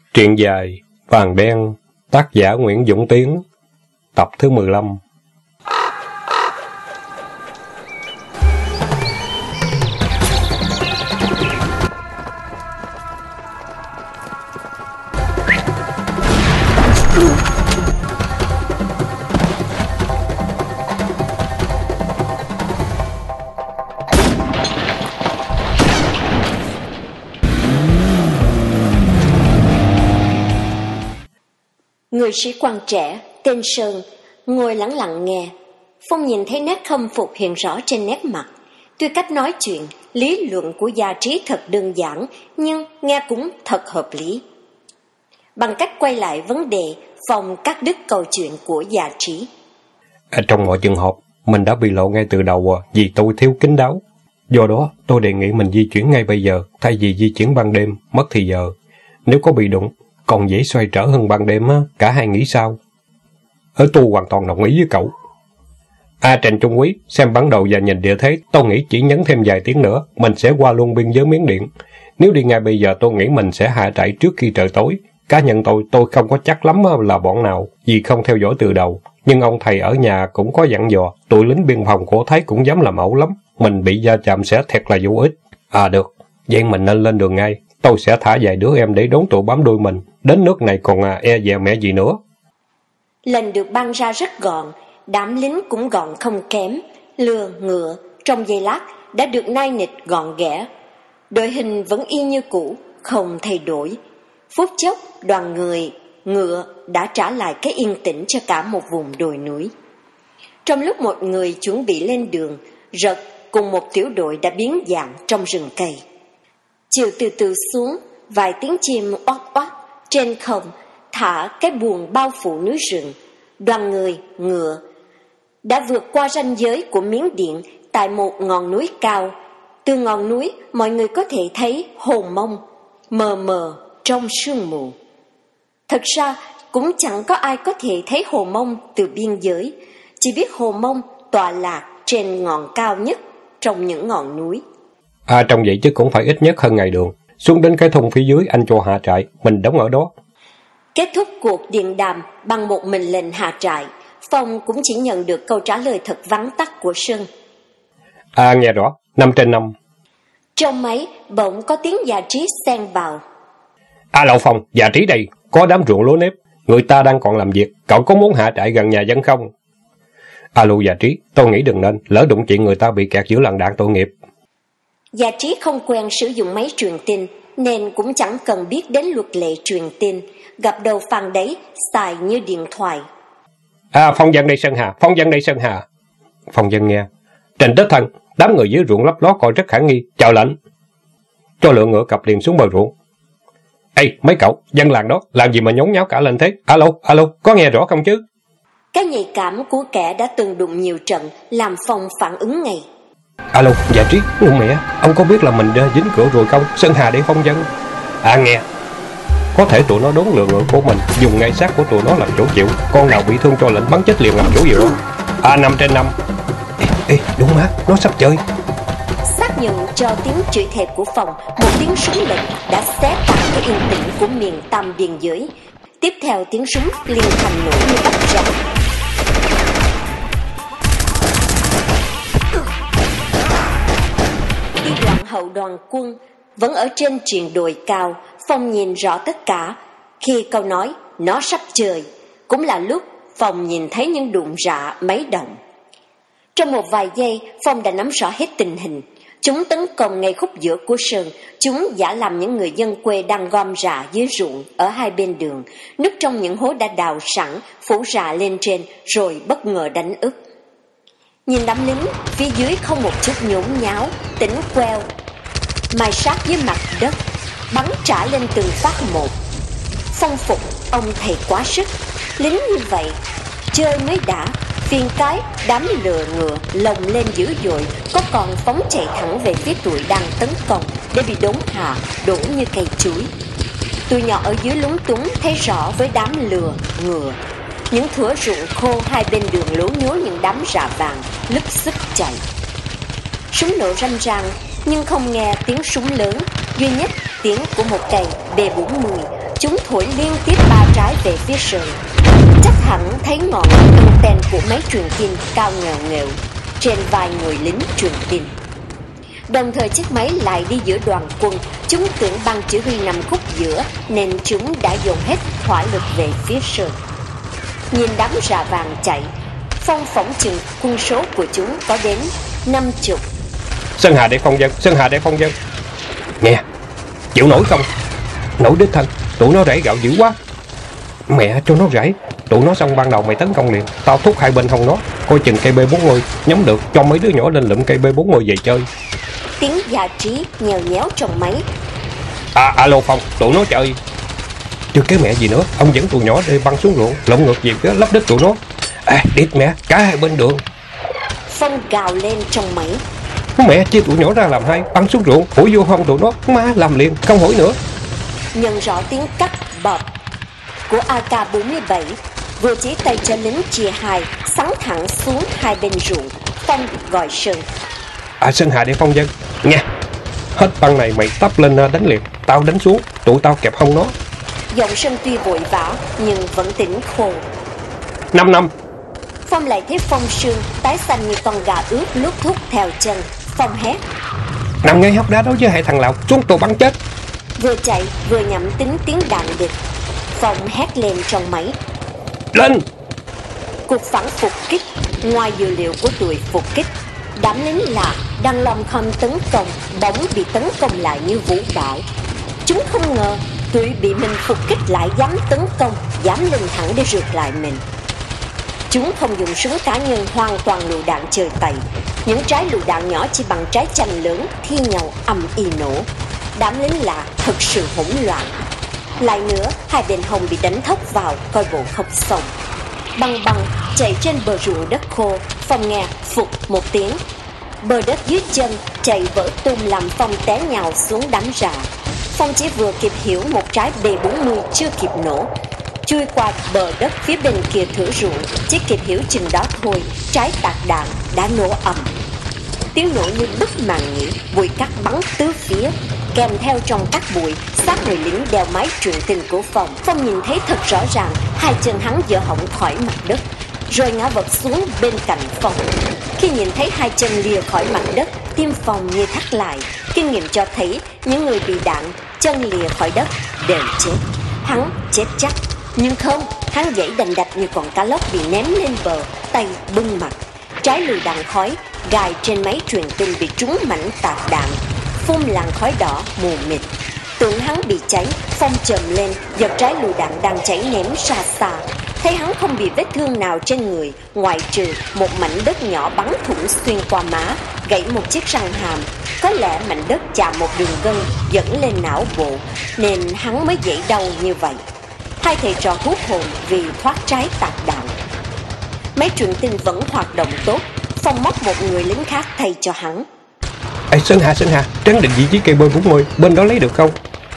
Truyện dài Vàng Đen, tác giả Nguyễn Dũng Tiến, tập thứ 15. Người sĩ quan trẻ tên Sơn ngồi lặng lặng nghe. Phong nhìn thấy nét khâm phục hiện rõ trên nét mặt. Tuy cách nói chuyện, lý luận của Gia Trí thật đơn giản, nhưng nghe cũng thật hợp lý. Bằng cách quay lại vấn đề, Phong cắt đứt câu chuyện của Gia Trí. Trong mọi trường hợp, mình đã bị lộ ngay từ đầu vì tôi thiếu kín đáo. Do đó, tôi đề nghị mình di chuyển ngay bây giờ, thay vì di chuyển ban đêm, mất thì giờ. Nếu có bị đụng, còn dễ xoay trở hơn ban đêm á, cả hai nghĩ sao? Tôi hoàn toàn đồng ý với cậu. Trần Trung Quý, xem bản đồ và nhìn địa thế, tôi nghĩ chỉ nhấn thêm vài tiếng nữa, mình sẽ qua luôn biên giới Miến Điện. Nếu đi ngay bây giờ tôi nghĩ mình sẽ hạ trại trước khi trời tối. Cá nhân tôi không có chắc lắm là bọn nào, vì không theo dõi từ đầu. Nhưng ông thầy ở nhà cũng có dặn dò, tụi lính biên phòng của Thái cũng dám làm ẩu lắm. Mình bị va chạm sẽ thiệt là vô ích. Được, vậy mình nên lên đường ngay. Tôi sẽ thả vài đứa em để đón tụi bám đuôi mình. Đến nước này còn e dè mẹ gì nữa. Lần được ban ra rất gọn, đám lính cũng gọn không kém. Lừa, ngựa, trong giây lát đã được nai nịt gọn ghẽ. Đội hình vẫn y như cũ, không thay đổi. Phút chốc, đoàn người, ngựa đã trả lại cái yên tĩnh cho cả một vùng đồi núi. Trong lúc một người chuẩn bị lên đường, Rật cùng một tiểu đội đã biến dạng trong rừng cây. Chiều từ từ xuống, vài tiếng chim oát oát trên không thả cái buồng bao phủ núi rừng. Đoàn người, ngựa đã vượt qua ranh giới của Miến Điện tại một ngọn núi cao. Từ ngọn núi, mọi người có thể thấy Hồ Mông mờ mờ trong sương mù. Thật ra cũng chẳng có ai có thể thấy Hồ Mông từ biên giới, chỉ biết Hồ Mông tọa lạc trên ngọn cao nhất trong những ngọn núi. Trong vậy chứ cũng phải ít nhất hơn ngày đường. Xuống đến cái thung phía dưới anh cho hạ trại, mình đóng ở đó. Kết thúc cuộc điện đàm bằng một mệnh lệnh hạ trại, Phong cũng chỉ nhận được câu trả lời thật vắn tắt của Sơn. Nghe rõ, 5/5. Trong máy bỗng có tiếng Gia Trí xen vào. Alo Phong, Gia Trí đây, có đám ruộng lúa nếp, người ta đang còn làm việc, cậu có muốn hạ trại gần nhà dân không? Alo Gia Trí, tôi nghĩ đừng nên, lỡ đụng chuyện người ta bị kẹt giữa làn đạn tội nghiệp. Gia Trí không quen sử dụng máy truyền tin, nên cũng chẳng cần biết đến luật lệ truyền tin, gặp đầu phàn đấy, xài như điện thoại. Phong dân đây Sơn Hà, Phong dân đây Sơn Hà. Phong dân nghe. Trình Tất Thân, đám người dưới ruộng lấp ló coi rất khả nghi, chào lệnh. Cho lượng ngựa cập liền xuống bờ ruộng. Mấy cậu, dân làng đó, làm gì mà nhốn nháo cả lên thế? Alo, có nghe rõ không chứ? Cái nhạy cảm của kẻ đã từng đụng nhiều trận làm Phong phản ứng ngay. Alo, Gia Trí, mẹ, ông có biết là mình dính cửa rồi không? Sơn Hà để Phong dân. Nghe. Có thể tụi nó đốn lừa ngựa của mình, dùng ngay xác của tụi nó làm chỗ chịu. Con nào bị thương cho lệnh bắn chết liền làm chỗ gì đó. 5/5. Đúng má, nó sắp chơi. Xác nhận cho tiếng chửi thề của Phong, một tiếng súng lệnh đã xé tan cái yên tĩnh của miền Tam biên giới. Tiếp theo tiếng súng liên thành nổ như bắt rắn. Đi đoạn hậu đoàn quân vẫn ở trên triền đồi cao. Phong nhìn rõ tất cả. Khi câu nói nó sắp chơi cũng là lúc Phong nhìn thấy những đụng rạ máy động. Trong một vài giây, Phong đã nắm rõ hết tình hình. Chúng tấn công ngay khúc giữa của Sơn. Chúng giả làm những người dân quê đang gom rạ dưới ruộng ở hai bên đường, núp trong những hố đã đào sẵn, phủ rạ lên trên rồi bất ngờ đánh úp. Nhìn đám lính phía dưới không một chút nhốn nháo, tỉnh queo, mài sát dưới mặt đất, bắn trả lên từng phát một. Phong phục ông thầy quá sức. Lính như vậy chơi mới đã. Phiền cái đám lừa ngựa lồng lên dữ dội, có còn phóng chạy thẳng về phía tụi đang tấn công để bị đốn hạ đổ như cây chuối. Tụi nhỏ ở dưới lúng túng thấy rõ với đám lừa ngựa. Những thửa ruộng khô hai bên đường lố nhố những đám rạ vàng lúp xúp chạy. Súng nổ râm rang nhưng không nghe tiếng súng lớn, duy nhất tiếng của một cây B40 chúng thổi liên tiếp 3 trái về phía sườn. Chắc hẳn thấy ngọn anten của máy truyền tin cao nghèo nghèo trên vai người lính truyền tin. Đồng thời chiếc máy lại đi giữa đoàn quân. Chúng tưởng ban chỉ huy nằm khúc giữa nên chúng đã dồn hết hỏa lực về phía sườn. Nhìn đám rạ vàng chạy, Phong phỏng chừng quân số của chúng có đến 50. Sơn Hà để phong dân, Sơn Hà để phong dân. Nghe, chịu nổi không? Nổi đích thân, tụi nó rải gạo dữ quá. Mẹ cho nó rải, tụi nó xong ban đầu mày tấn công liền. Tao thúc hai bên hông nó, coi chừng cây B40 nhắm được, cho mấy đứa nhỏ lên lượm cây B40 về chơi. Tiếng Gia Trí nhèo nhéo trong máy. Alo Phong, tụi nó chơi. Chưa cái mẹ gì nữa, ông dẫn tụi nhỏ đi băng xuống ruộng, lộn ngược về phía lấp đít tụi nó. Điệt mẹ, cả hai bên đường. Phong gào lên trong máy. Mẹ chia tụi nhỏ ra làm hai, băng xuống ruộng, hủi vô hông tụi nó, má làm liền, không hỏi nữa. Nhận rõ tiếng cắt bọt của AK-47, vừa chỉ tay cho lính chia hai, sắn thẳng xuống hai bên ruộng. Phong gọi Sơn. Sơn Hà để phong dân, nghe. Hết băng này mày tấp lên đánh liền, tao đánh xuống, tụi tao kẹp hông nó. Giọng Sơn tuy vội vã nhưng vẫn tỉnh khôn. 5 năm. Phong lại thấy Phong Sương tái xanh như con gà ướt lúc thúc theo chân. Phong hét. Nằm ngay hốc đá đó với hai thằng Lào, xuống tụi bắn chết. Vừa chạy vừa nhẩm tính tiếng đạn địch. Phong hét lên trong máy. Lên. Cuộc phản phục kích. Ngoài dự liệu của tụi phục kích, đám lính lạ đang lòng không tấn công bỗng bị tấn công lại như vũ bão. Chúng không ngờ tụi bị mình phục kích lại dám tấn công, dám lên thẳng để rượt lại mình. Chúng không dùng súng cá nhân, hoàn toàn lựu đạn trời tày. Những trái lựu đạn nhỏ chỉ bằng trái chanh lớn thi nhau ầm ĩ nổ. Đám lính lạ thật sự hỗn loạn. Lại nữa, hai bên hông bị đánh thốc vào, coi bộ không xong. Băng băng chạy trên bờ ruộng đất khô. Phong nghe phục một tiếng. Bờ đất dưới chân chạy vỡ tung làm Phong té nhào xuống đám rạ. Phong chỉ vừa kịp hiểu một trái B40 chưa kịp nổ, chui qua bờ đất phía bên kia thửa ruộng. Chỉ kịp hiểu chừng đó thôi, trái tạc đạn đã nổ ầm. Tiếng nổ như bức màn nhĩ, bụi cát bắn tứ phía, kèm theo trong cát bụi xác người lính đeo máy truyền tin của Phong. Phong nhìn thấy thật rõ ràng hai chân hắn dở hỏng khỏi mặt đất, rồi ngã vật xuống bên cạnh Phong. Khi nhìn thấy hai chân lìa khỏi mặt đất, tim Phong như thắt lại. Kinh nghiệm cho thấy những người bị đạn chân lìa khỏi đất đều chết. Hắn chết chắc, nhưng không, hắn dãy đành đạch như con cá lóc bị ném lên bờ, tay bưng mặt. Trái lựu đạn khói gài trên máy truyền tin bị trúng mảnh tạc đạn, phun làn khói đỏ mù mịt. Tưởng hắn bị cháy, Phong chồm lên giật trái lựu đạn đang cháy ném xa xa. Thấy hắn không bị vết thương nào trên người, ngoại trừ một mảnh đất nhỏ bắn thủng xuyên qua má, gãy một chiếc răng hàm. Có lẽ mảnh đất chạm một đường gân dẫn lên não bộ, nên hắn mới dậy đau như vậy. Hai thầy trò hút hồn vì thoát trái tạc đạn. Máy truyền tin vẫn hoạt động tốt. Phong móc một người lính khác thay cho hắn. Sơn Hà, trấn định vị trí cây B40, bên đó lấy được không?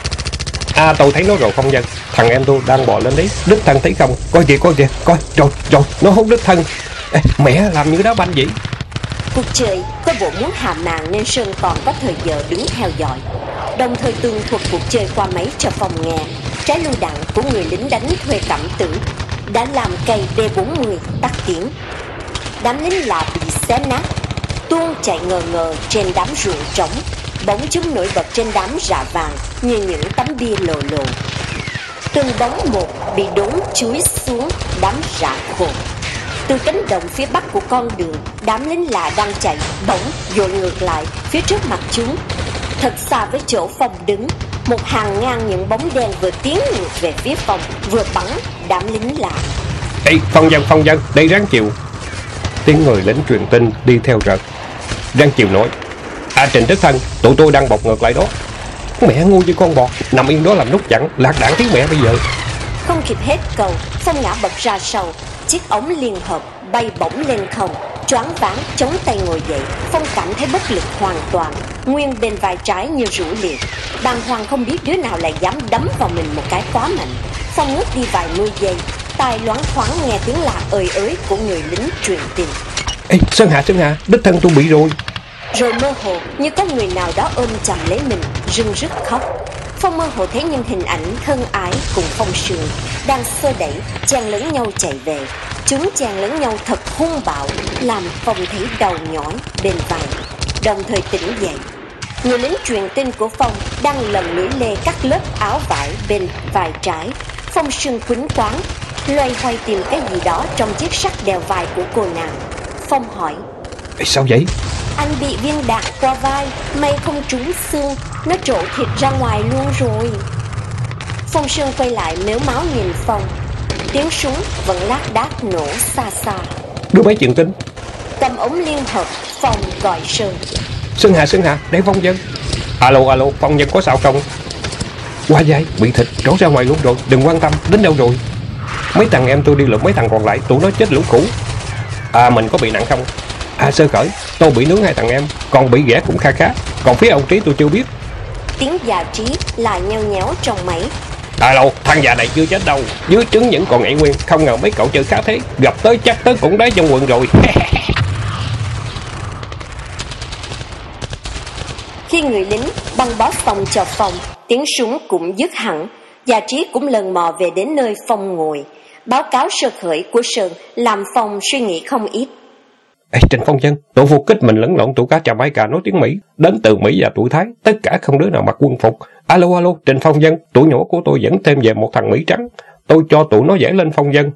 Tôi thấy nó rồi Phong dân. Thằng em tôi đang bò lên đấy, đích thân thấy không? Coi kìa, coi, rồi, nó hút đích thân. Mẹ làm như đá banh vậy. Cuộc chơi có bộ muốn hạ màn nên Sơn còn có thời giờ đứng theo dõi, đồng thời tường thuật cuộc chơi qua máy cho Phong nghe. Trái lựu đạn của người lính đánh thuê cảm tử đã làm cây B40 tắt tiếng. Đám lính lạ bị xé nát, tuôn chạy ngờ ngờ trên đám ruộng trống. Bóng chúng nổi bật trên đám rạ vàng như những tấm bia lồ lồ. Từng bóng một bị đốn chúi xuống đám rạ khô. Từ cánh đồng phía bắc của con đường, đám lính lạ đang chạy bỗng dội ngược lại phía trước mặt chúng. Thật xa với chỗ Phong đứng, một hàng ngang những bóng đen vừa tiến ngược về phía Phong, vừa bắn đám lính lạ. Ê, Phong dân, đây Ráng Chiều. Tiếng người lính truyền tin đi theo rợt. Ráng Chiều nói: Trình Đức Thân, tụi tôi đang bọc ngược lại đó. Mẹ ngu như con bò, nằm yên đó làm nút chặn, lạc đạn tiếng mẹ bây giờ. Không kịp hết câu, Phong ngã bật ra sau. Chiếc ống liên hợp bay bổng lên không, choáng váng chống tay ngồi dậy. Phong cảm thấy bất lực hoàn toàn, nguyên bên vai trái như rũ liệt. Bàng hoàng không biết đứa nào lại dám đấm vào mình một cái quá mạnh. Phong ngước đi vài mươi giây, tai loáng thoáng nghe tiếng la ơi ới của người lính truyền tin. Ê, Sơn Hà, đích thân tôi bị rồi. Rồi mơ hồ như có người nào đó ôm chầm lấy mình, rưng rức khóc. Phong mơ hồ thấy những hình ảnh thân ái cùng Phong Sương đang xô đẩy, chen lấn nhau chạy về. Chúng chen lấn nhau thật hung bạo, làm Phong thấy đầu nhói bên vai, đồng thời tỉnh dậy. Người lính truyền tin của Phong đang lần lưỡi lê cắt lớp áo vải bên vai trái. Phong Sương quýnh quáng, loay hoay tìm cái gì đó trong chiếc sắt đeo vai của cô nàng. Phong hỏi: Sao vậy? Anh bị viên đạn qua vai, may không trúng xương, nó trổ thịt ra ngoài luôn rồi. Phong Sương quay lại mếu máu nhìn Phong. Tiếng súng vẫn lác đác nổ xa xa. Đứa bé truyền tin. Cầm ống liên hợp, Phong gọi Sơn. Sơn Hà, đây Phong Dân. Alo, Phong Dân có sao không? Qua vai, bị thịt, trổ ra ngoài luôn rồi, đừng quan tâm, đến đâu rồi? Mấy thằng em tôi đi lượm mấy thằng còn lại, tụi nó chết lũ cũ. Mình có bị nặng không? Sơ khởi, tôi bị nướng 2 thằng em, còn bị ghẻ cũng khá. Còn phía ông Trí tôi chưa biết. Tiếng già Trí lại nheo nhéo trong máy. Alo, thằng già này chưa chết đâu, dưới trứng vẫn còn ngậy nguyên, không ngờ mấy cậu chơi khá thế, gặp tới chắc tới cũng đáy trong quần rồi. Khi người lính băng bó Phong cho Phong, tiếng súng cũng dứt hẳn. Già Trí cũng lần mò về đến nơi Phong ngồi. Báo cáo sơ khởi của Sơn làm Phong suy nghĩ không ít. Trịnh Phong Dân, tụi phục kích mình lẫn lộn tụi cá trà mai cà nói tiếng Mỹ, đến từ Mỹ và tuổi Thái, tất cả không đứa nào mặc quân phục. Alo, Trịnh Phong Dân, tụi nhỏ của tôi dẫn thêm về một thằng Mỹ trắng, tôi cho tụi nó giải lên Phong Dân.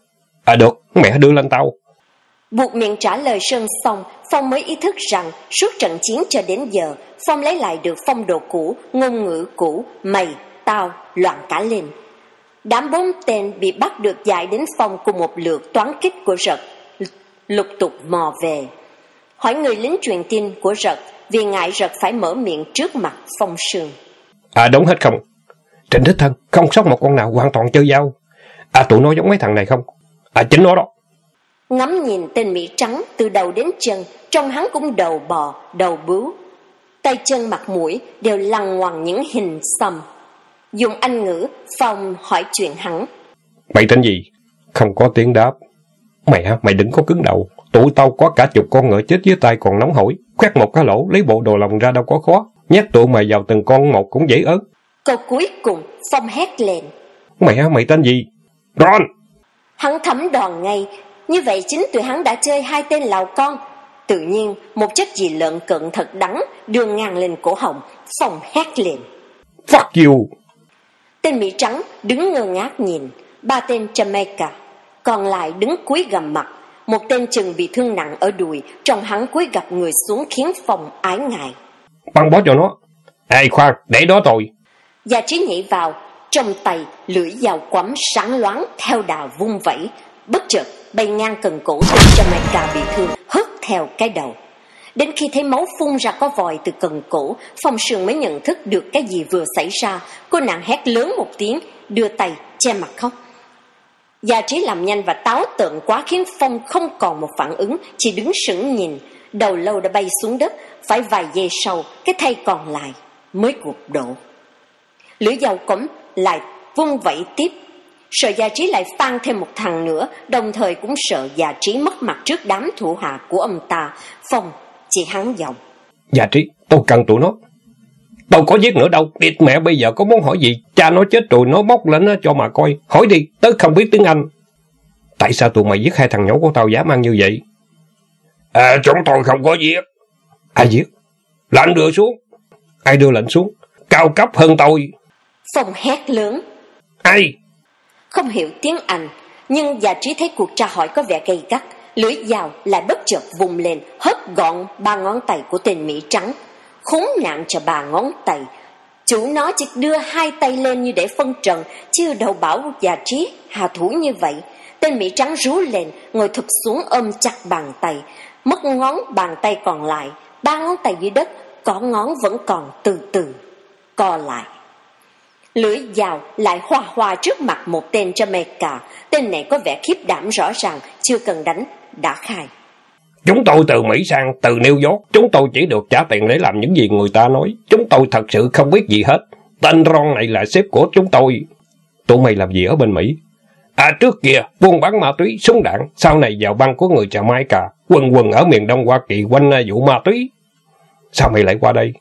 Được, mẹ đưa lên tao. Buộc miệng trả lời Sơn xong, Phong mới ý thức rằng suốt trận chiến cho đến giờ, Phong lấy lại được phong độ cũ, ngôn ngữ cũ, mày, tao, loạn cả lên. Đám 4 tên bị bắt được giải đến Phong cùng một lượt toán kích của Rật, lục tục mò về. Hỏi người lính truyền tin của Rật, vì ngại Rật phải mở miệng trước mặt Phong Sương. Đúng hết không? Trịnh đích thân, không sót một con nào, hoàn toàn chơi dao. Tụi nó giống mấy thằng này không? Chính nó đó. Ngắm nhìn tên Mỹ trắng từ đầu đến chân, trông hắn cũng đầu bò, đầu bướu. Tay chân mặt mũi đều lằn ngoằn những hình xăm. Dùng Anh ngữ, Phong hỏi chuyện hắn. Mày tên gì? Không có tiếng đáp. Mày đừng có cứng đầu. Tụi tao có cả chục con ngựa chết dưới tay còn nóng hổi. Khoét một cái lỗ, lấy bộ đồ lòng ra đâu có khó. Nhét tụi mày vào từng con một cũng dễ ớt. Câu cuối cùng, Phong hét lên. Mày tên gì? Ron! Hắn thấm đòn ngay. Như vậy chính tụi hắn đã chơi 2 tên lào con. Tự nhiên, một chất gì lợn cận thật đắng đưa ngang lên cổ họng. Phong hét lên. Fuck you! Tên Mỹ trắng đứng ngơ ngác nhìn. 3 tên Jamaica, còn lại đứng cúi gằm mặt. Một tên chừng bị thương nặng ở đùi, trong hắn cúi gập người xuống khiến Phong ái ngại. Băng bó cho nó. Khoan, để đó rồi. Gia Trí nhảy vào, trong tay lưỡi dao quắm sáng loáng theo đà vung vẩy, bất chợt bay ngang cần cổ tên Jamaica bị thương, hất theo cái đầu. Đến khi thấy máu phun ra có vòi từ cần cổ, Phong Sương mới nhận thức được cái gì vừa xảy ra. Cô nàng hét lớn một tiếng, đưa tay che mặt khóc. Gia Trí làm nhanh và táo tợn quá khiến Phong không còn một phản ứng, chỉ đứng sững nhìn. Đầu lâu đã bay xuống đất, phải vài giây sau, cái thây còn lại mới gục đổ. Lưỡi dao cấm lại vung vẩy tiếp. Sợ Gia Trí lại phang thêm một thằng nữa, đồng thời cũng sợ Gia Trí mất mặt trước đám thủ hạ của ông ta. Phong chỉ hắn giọng. Gia Trí, tôi cần tụi nó. Tôi có giết nữa đâu, địt mẹ bây giờ có muốn hỏi gì? Cha nó chết rồi nó bóc lên cho mà coi. Hỏi đi, tớ không biết tiếng Anh. Tại sao tụi mày giết 2 thằng nhỏ của tao dã man như vậy? Chúng tôi không có giết. Ai giết? Lệnh đưa xuống. Ai đưa lệnh xuống? Cao cấp hơn tôi. Phong hét lớn. Ai? Không hiểu tiếng Anh, nhưng Gia Trí thấy cuộc tra hỏi có vẻ gay gắt. Lưỡi dao lại bất chợt vùng lên, hất gọn 3 ngón tay của tên Mỹ trắng. Khốn nạn cho 3 ngón tay. Chủ nó chỉ đưa 2 tay lên như để phân trần, chứ đâu bảo Gia Trí hạ thủ như vậy. Tên Mỹ trắng rú lên, ngồi thụp xuống ôm chặt bàn tay, mất ngón bàn tay còn lại. 3 ngón tay dưới đất, có ngón vẫn còn từ từ co lại. Lưỡi dao lại hoa hoa trước mặt một tên Jamaica. Tên này có vẻ khiếp đảm rõ ràng, chưa cần đánh đã khai. Chúng tôi từ Mỹ sang, từ New York. Chúng tôi chỉ được trả tiền để làm những gì người ta nói. Chúng tôi thật sự không biết gì hết. Tên Ron này là sếp của chúng tôi. Tụi mày làm gì ở bên Mỹ? Trước kia buôn bán ma túy, súng đạn. Sau này vào băng của người Jamaica, quần ở miền Đông Hoa Kỳ quanh vụ ma túy. Sao mày lại qua đây?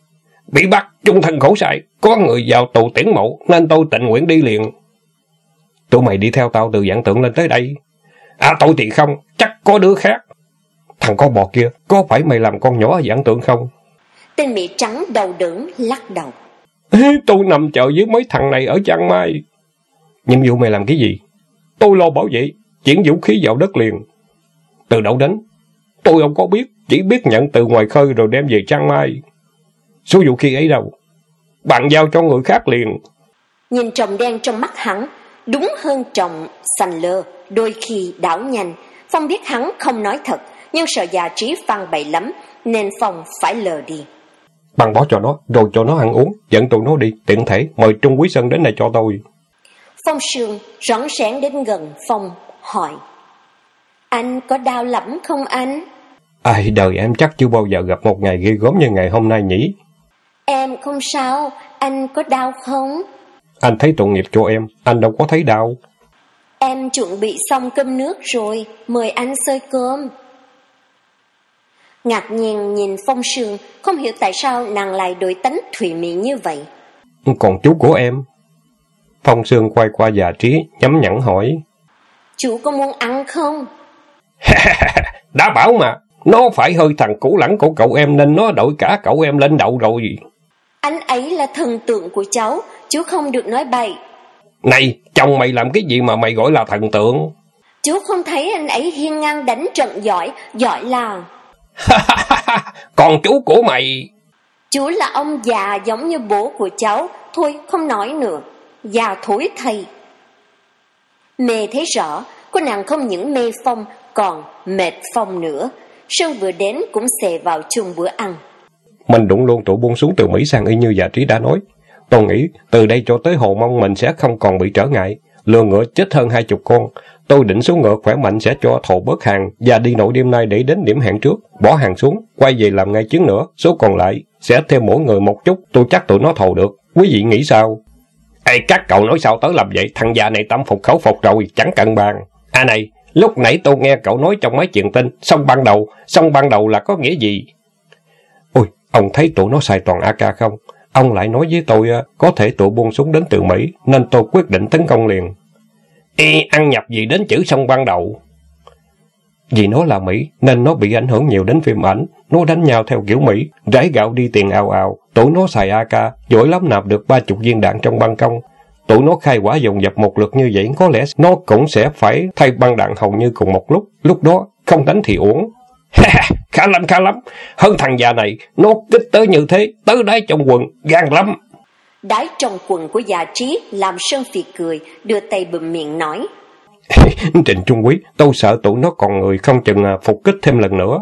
Bị bắt, chung thân khổ sai, có người vào tù tiễn mộ, nên tôi tình nguyện đi liền. Tụi mày đi theo tao từ Vạn Tượng lên tới đây. À tôi thì không, chắc có đứa khác. Thằng con bò kia, có phải mày làm con nhỏ ở Vạn Tượng không? Tên Mỹ Trắng đầu đớn lắc đầu. Tôi nằm chờ với mấy thằng này ở Chiang Mai. Nhiệm vụ mày làm cái gì? Tôi lo bảo vệ, chuyển vũ khí vào đất liền. Từ đâu đến? Tôi không có biết, chỉ biết nhận từ ngoài khơi rồi đem về Chiang Mai. Số vũ khí ấy đâu? Bàn giao cho người khác liền. Nhìn tròng đen trong mắt hắn, đúng hơn tròng xanh lơ, đôi khi đảo nhanh. Phong biết hắn không nói thật, nhưng sợ già trí phàn bậy lắm, nên Phong phải lờ đi. Bằng bỏ cho nó, rồi cho nó ăn uống, dẫn tụi nó đi, tiện thể mời Trung Quý Sơn đến này cho tôi. Phong Sương rón rén đến gần Phong, hỏi. Anh có đau lắm không anh? Ai, đời em chắc chưa bao giờ gặp một ngày ghê gớm như ngày hôm nay nhỉ? Em không sao, anh có đau không? Anh thấy tội nghiệp cho em, anh đâu có thấy đau. Em chuẩn bị xong cơm nước rồi, mời anh xơi cơm. Ngạc nhiên nhìn Phong Sương, không hiểu tại sao nàng lại đổi tánh thùy mị như vậy. Còn chú của em? Phong Sương quay qua già trí, nhắm nhẵn hỏi. Chú có muốn ăn không? Đã bảo mà, nó phải hơi thằng cũ lẳng của cậu em nên nó đội cả cậu em lên đậu rồi. Anh ấy là thần tượng của cháu, chú không được nói bậy. Này, chồng mày làm cái gì mà mày gọi là thần tượng? Chú không thấy anh ấy hiên ngang đánh trận giỏi, giỏi làng. Còn chú của mày? Chú là ông già giống như bố của cháu, thôi không nói nữa, già thối thầy. Mê thấy rõ, cô nàng không những mê Phong, còn mệt Phong nữa. Sơn vừa đến cũng xề vào chung bữa ăn. Mình đụng luôn tụi buông xuống từ Mỹ sang y như già trí đã nói. Tôi nghĩ từ đây cho tới Hồ Mông mình sẽ không còn bị trở ngại. Lừa ngựa chết hơn 20 con. Tôi định số ngựa khỏe mạnh sẽ cho thầu bớt hàng và đi nội đêm nay để đến điểm hẹn trước, bỏ hàng xuống, quay về làm ngay chuyến nữa. Số còn lại sẽ thêm mỗi người một chút, tôi chắc tụi nó thầu được. Quý vị nghĩ sao? Ê, các cậu nói sao tới làm vậy? Thằng già này tâm phục khẩu phục rồi, chẳng cần bàn. À này, lúc nãy tôi nghe cậu nói trong mấy chuyện tin, xong ban đầu là có nghĩa gì? Ôi, ông thấy tụi nó xài toàn AK không? Ông lại nói với tôi có thể tụi buông súng đến từ Mỹ, nên tôi quyết định tấn công liền. Ê, ăn nhập gì đến chữ xong ban đầu? Vì nó là Mỹ, nên nó bị ảnh hưởng nhiều đến phim ảnh. Nó đánh nhau theo kiểu Mỹ, rải gạo đi tiền ào ào. Tụi nó xài AK, giỏi lắm nạp được 30 viên đạn trong băng công. Tụi nó khai quả dồn dập một lượt như vậy, có lẽ nó cũng sẽ phải thay băng đạn hầu như cùng một lúc. Lúc đó, không đánh thì uổng. Khá lắm. Hơn thằng già này, nó kích tới như thế, tới đáy trong quần, gan lắm. Đáy trong quần của già trí làm Sơn phì cười, đưa tay bụm miệng nói. Trịnh Trung Quý, tôi sợ tụi nó còn người không chừng phục kích thêm lần nữa.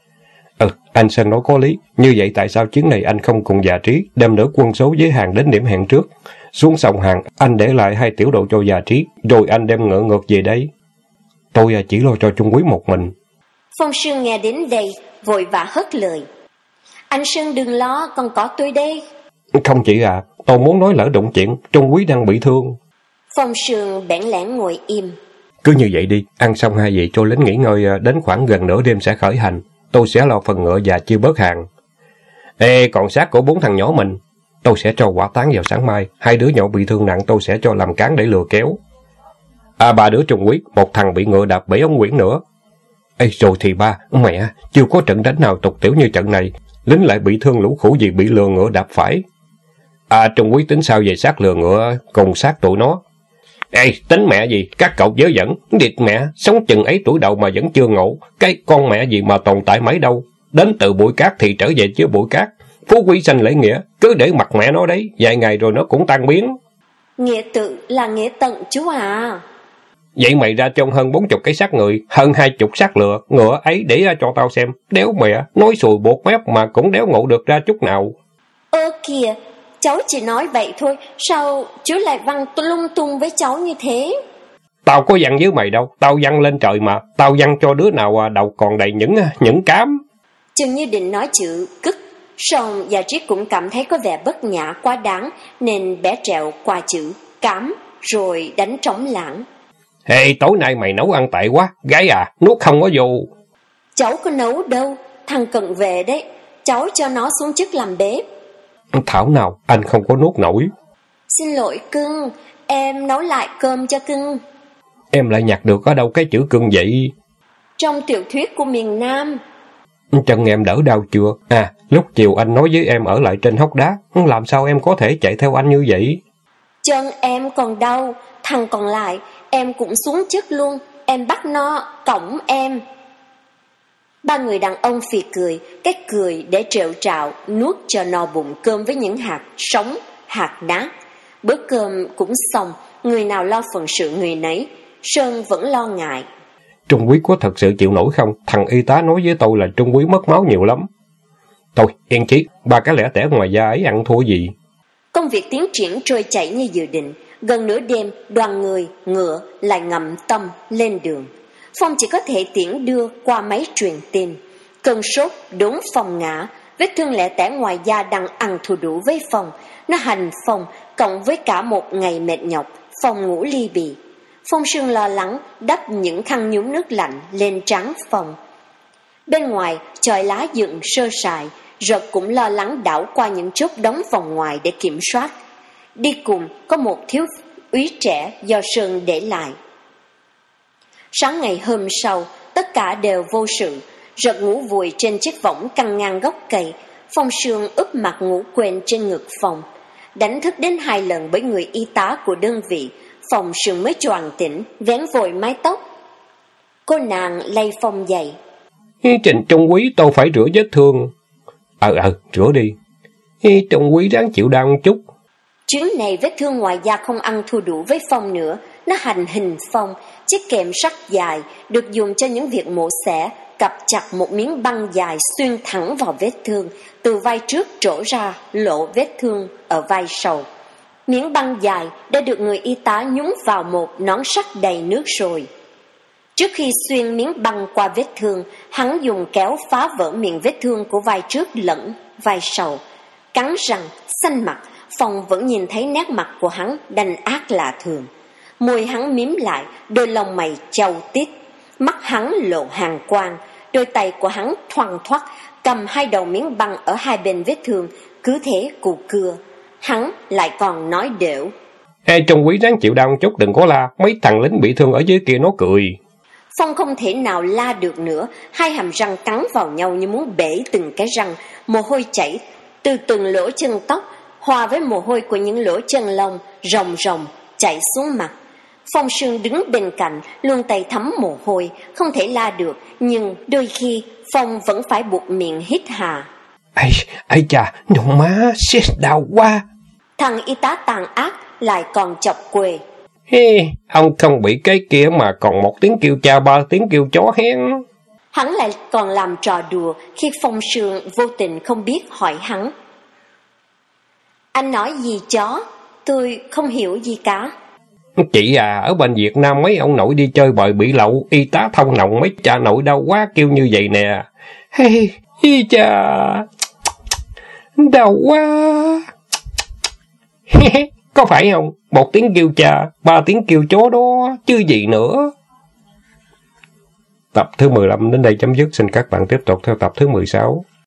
Anh Sơn nói có lý, như vậy tại sao chuyến này anh không cùng già trí đem nửa quân số với hàng đến điểm hẹn trước? Xuống sông hàng, anh để lại 2 tiểu đội cho già trí, rồi anh đem ngựa ngược về đây. Tôi chỉ lo cho Trung Quý một mình. Phong Sương nghe đến đây, vội vã hất lời. Anh Sơn đừng lo, còn có tôi đây. Không chị à, tôi muốn nói lỡ đụng chuyện, Trung Quý đang bị thương. Phong Sương bẽn lẽn ngồi im. Cứ như vậy đi, ăn xong 2 vị cho lính nghỉ ngơi, đến khoảng gần nửa đêm sẽ khởi hành. Tôi sẽ lo phần ngựa và chia bớt hàng. Ê, còn xác của 4 thằng nhỏ mình, tôi sẽ cho hỏa táng vào sáng mai. 2 đứa nhỏ bị thương nặng tôi sẽ cho làm cán để lừa kéo. 3 đứa Trung Quý, 1 thằng bị ngựa đạp bể ống quyển nữa. Ê, rồi thì mẹ, chưa có trận đánh nào tục tiểu như trận này. Lính lại bị thương lũ khủ vì bị lừa ngựa đạp phải. Trung Quý tính sao về xác lừa ngựa cùng xác tụi nó? Ê, tính mẹ gì, các cậu dớ dẫn, địt mẹ, sống chừng ấy tuổi đầu mà vẫn chưa ngộ, cái con mẹ gì mà tồn tại mấy đâu. Đến từ bụi cát thì trở về chứ bụi cát. Phú quý sanh lễ nghĩa, cứ để mặc mẹ nó đấy, vài ngày rồi nó cũng tan biến. Nghĩa tự là nghĩa tận chú à. Vậy mày ra trong hơn 40 cái xác người, hơn 20 xác lừa, ngựa ấy để cho tao xem. Đéo mẹ, nói sùi bột mép mà cũng đéo ngộ được ra chút nào. Kìa, cháu chỉ nói vậy thôi, sao chú lại văng lung tung với cháu như thế? Tao có văng với mày đâu, tao văng lên trời mà, tao văng cho đứa nào đầu còn đầy những cám. Chừng như định nói chữ cức, song Gia Triết cũng cảm thấy có vẻ bất nhã quá đáng, nên bé trèo qua chữ cám, rồi đánh trống lãng. Ê, tối nay mày nấu ăn tệ quá, gái à, nuốt không có vô. Cháu có nấu đâu, thằng Cận về đấy, cháu cho nó xuống chức làm bếp. Thảo nào anh không có nuốt nổi. Xin lỗi cưng, em nấu lại cơm cho cưng. Em lại nhặt được ở đâu cái chữ cưng vậy? Trong tiểu thuyết của miền Nam. Chân em đỡ đau chưa? À, lúc chiều anh nói với em ở lại trên hốc đá, làm sao em có thể chạy theo anh như vậy? Chân em còn đau, thằng còn lại em cũng xuống chất luôn, em bắt nó cõng em. Ba người đàn ông phì cười, cái cười để trệu trạo nuốt cho no bụng cơm với những hạt sống, hạt nát. Bữa cơm cũng xong, người nào lo phận sự người nấy. Sơn vẫn lo ngại. Trung Quý có thật sự chịu nổi không? Thằng y tá nói với tôi là Trung Quý mất máu nhiều lắm. Thôi, yên chí, ba cái lẻ tẻ ngoài da ấy ăn thua gì. Công việc tiến triển trôi chảy như dự định. Gần nửa đêm, đoàn người, ngựa lại ngậm tâm lên đường. Phong chỉ có thể tiễn đưa qua máy truyền tin. Cơn sốt đốn Phong ngã. Vết thương lẻ tẻ ngoài da đang ăn thua đủ với Phong. Nó hành Phong, cộng với cả một ngày mệt nhọc, Phong ngủ li bì. Phong Sương lo lắng đắp những khăn nhúng nước lạnh lên trán Phong. Bên ngoài chòi lá dựng sơ sài, Rật cũng lo lắng đảo qua những chốt đóng vòng ngoài để kiểm soát. Đi cùng có một thiếu úy trẻ do Sơn để lại. Sáng ngày hôm sau, tất cả đều vô sự. Rật ngủ vùi trên chiếc võng căng ngang gốc cây. Phong Sương úp mặt ngủ quên trên ngực Phong. Đánh thức đến 2 lần bởi người y tá của đơn vị, Phong Sương mới choàng tỉnh, vén vội mái tóc. Cô nàng lay Phong dậy. Trình Trung Quý, tôi phải rửa vết thương. Rửa đi. Trung Quý ráng chịu đau một chút. Chuyến này vết thương ngoài da không ăn thua đủ với Phong nữa. Nó hành hình Phong. Chiếc kềm sắt dài được dùng cho những việc mổ xẻ, cặp chặt một miếng băng dài xuyên thẳng vào vết thương, từ vai trước trổ ra lộ vết thương ở vai sau. Miếng băng dài đã được người y tá nhúng vào một nón sắt đầy nước rồi. Trước khi xuyên miếng băng qua vết thương, hắn dùng kéo phá vỡ miệng vết thương của vai trước lẫn vai sau. Cắn răng, xanh mặt, Phong vẫn nhìn thấy nét mặt của hắn đanh ác lạ thường. Môi hắn mím lại, đôi lông mày chau tít. Mắt hắn lộ hàn quang, đôi tay của hắn thoăn thoắt, cầm 2 đầu miếng băng ở 2 bên vết thương, cứ thế cù cưa. Hắn lại còn nói đểu. Trung Quý ráng chịu đau một chút, đừng có la, mấy thằng lính bị thương ở dưới kia nó cười. Phong không thể nào la được nữa, 2 hàm răng cắn vào nhau như muốn bể từng cái răng, mồ hôi chảy từ từng lỗ chân tóc, hòa với mồ hôi của những lỗ chân lông, ròng ròng, chảy xuống mặt. Phong Sương đứng bên cạnh, luôn tay thấm mồ hôi, không thể la được, nhưng đôi khi Phong vẫn phải buộc miệng hít hà. Ây chà, nhung má, chết đau quá. Thằng y tá tàn ác lại còn chọc quê. Ông không bị cái kia mà còn 1 tiếng kêu cha, 3 tiếng kêu chó hén. Hắn lại còn làm trò đùa khi Phong Sương vô tình không biết hỏi hắn. Anh nói gì chó? Tôi không hiểu gì cả. Chị à, ở bên Việt Nam mấy ông nội đi chơi bời bị lậu, y tá thông nồng mấy cha nội đau quá kêu như vậy nè. Chà, đau quá. Có phải không? 1 tiếng kêu cha, 3 tiếng kêu chó đó, chứ gì nữa. Tập thứ 15 đến đây chấm dứt, xin các bạn tiếp tục theo tập thứ 16.